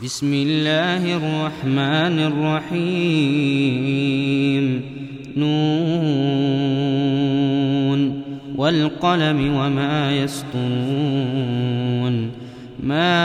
بسم الله الرحمن الرحيم نون والقلم وما يسطرون ما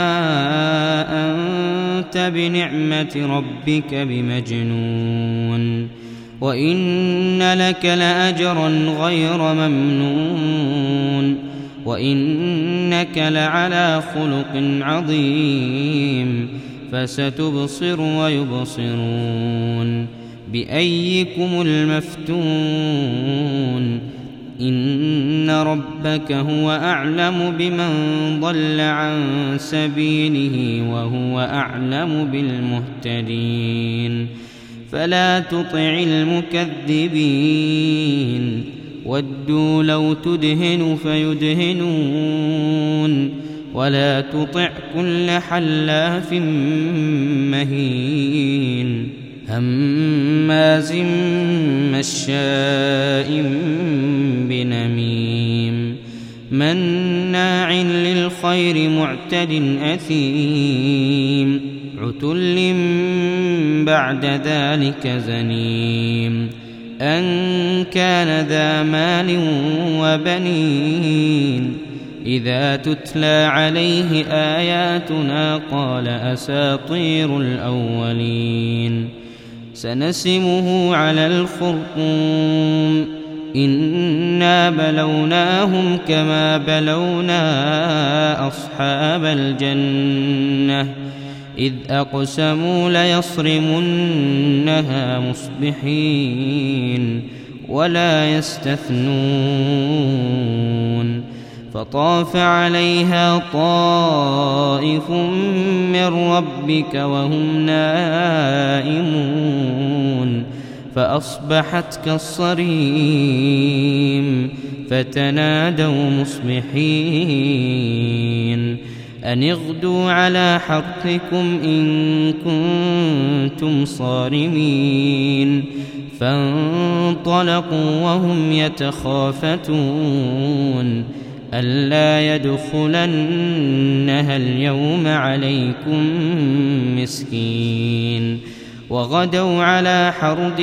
أنت بنعمة ربك بمجنون وإن لك لأجرا غير ممنون وإنك لعلى خلق عظيم فستبصر ويبصرون بأيكم المفتون إن ربك هو أعلم بمن ضل عن سبيله وهو أعلم بالمهتدين فلا تطع المكذبين ودوا لو تدهن فيدهنون ولا تطع كل حلاف مهين هماز مشاء بنميم مناع للخير معتد أثيم عتل بعد ذلك زنيم أن كان ذا مال وبنين إذا تتلى عليه آياتنا قال أساطير الأولين سنسمه على الخرطوم إنا بلوناهم كما بلونا أصحاب الجنة إذ أقسموا ليصرمنها مصبحين ولا يستثنون فطاف عليها طائف من ربك وهم نائمون فأصبحت كالصريم فتنادوا مصبحين أن اغدوا على حرثكم إن كنتم صارمين فانطلقوا وهم يتخافتون ألا يدخلنها اليوم عليكم مسكين وغدوا على حرد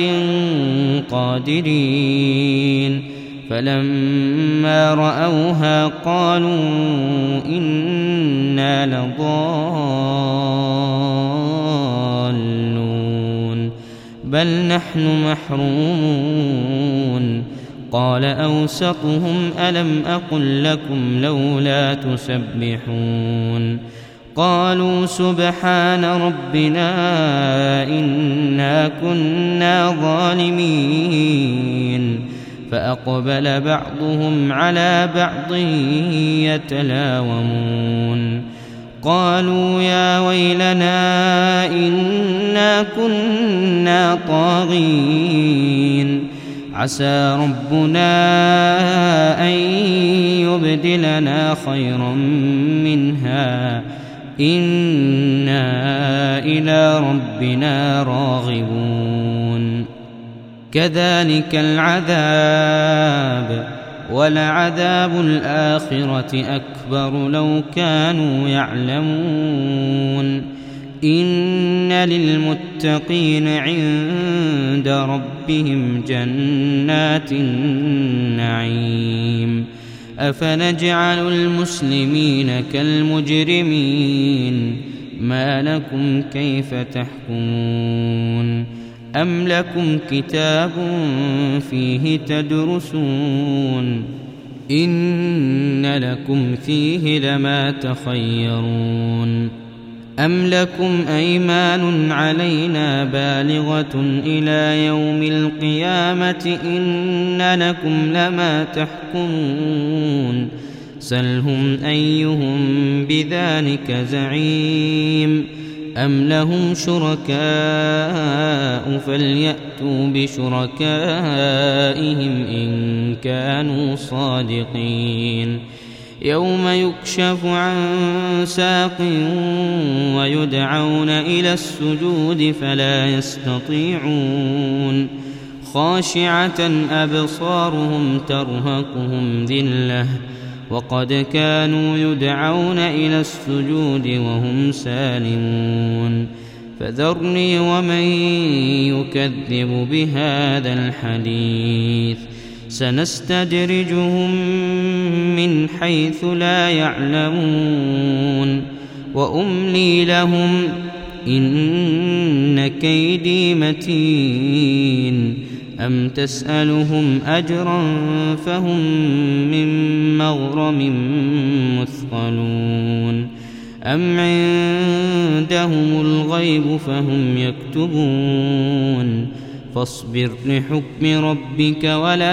قادرين فلما رأوها قالوا إنا لضالون بل نحن محرومون قال أوسطهم ألم أقل لكم لولا تسبحون قالوا سبحان ربنا إنا كنا ظالمين فأقبل بعضهم على بعض يتلاومون قالوا يا ويلنا إنا كنا طاغين عسى ربنا أن يبدلنا خيرا منها إنا إلى ربنا راغبون كذلك العذاب ولعذاب الآخرة أكبر لو كانوا يعلمون إن للمتقين عند ربهم جنات النعيم أفنجعل المسلمين كالمجرمين ما لكم كيف تحكمون أم لكم كتاب فيه تدرسون إن لكم فيه لما تخيرون أم لكم أيمان علينا بالغة إلى يوم القيامة إن لكم لما تحكمون سلهم أيهم بذلك زعيم أم لهم شركاء فليأتوا بشركائهم إن كانوا صادقين يوم يكشف عن ساق ويدعون إلى السجود فلا يستطيعون خاشعة أبصارهم ترهقهم ذلة وقد كانوا يدعون إلى السجود وهم سالمون فذرني ومن يكذب بهذا الحديث سنستدرجهم من حيث لا يعلمون وأملي لهم إن كيدي متين أم تسألهم أجرا فهم من مغرم مثقلون أم عندهم الغيب فهم يكتبون فاصبر لحكم ربك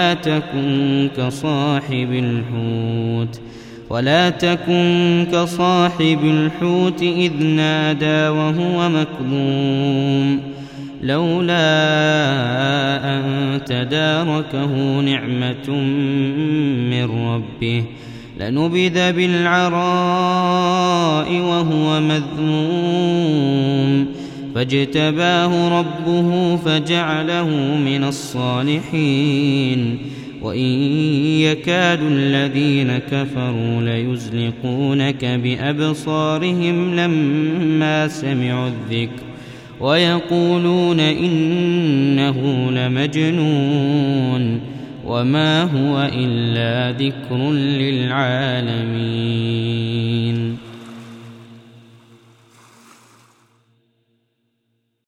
ولا تكن كصاحب الحوت إذ نادى وهو مكظوم لولا أن تداركه نعمة من ربه لنبذ بالعراء وهو مذموم فاجتباه ربه فجعله من الصالحين وإن يكاد الذين كفروا ليزلقونك بأبصارهم لما سمعوا الذكر ويقولون إنه لمجنون وما هو إلا ذكر للعالمين.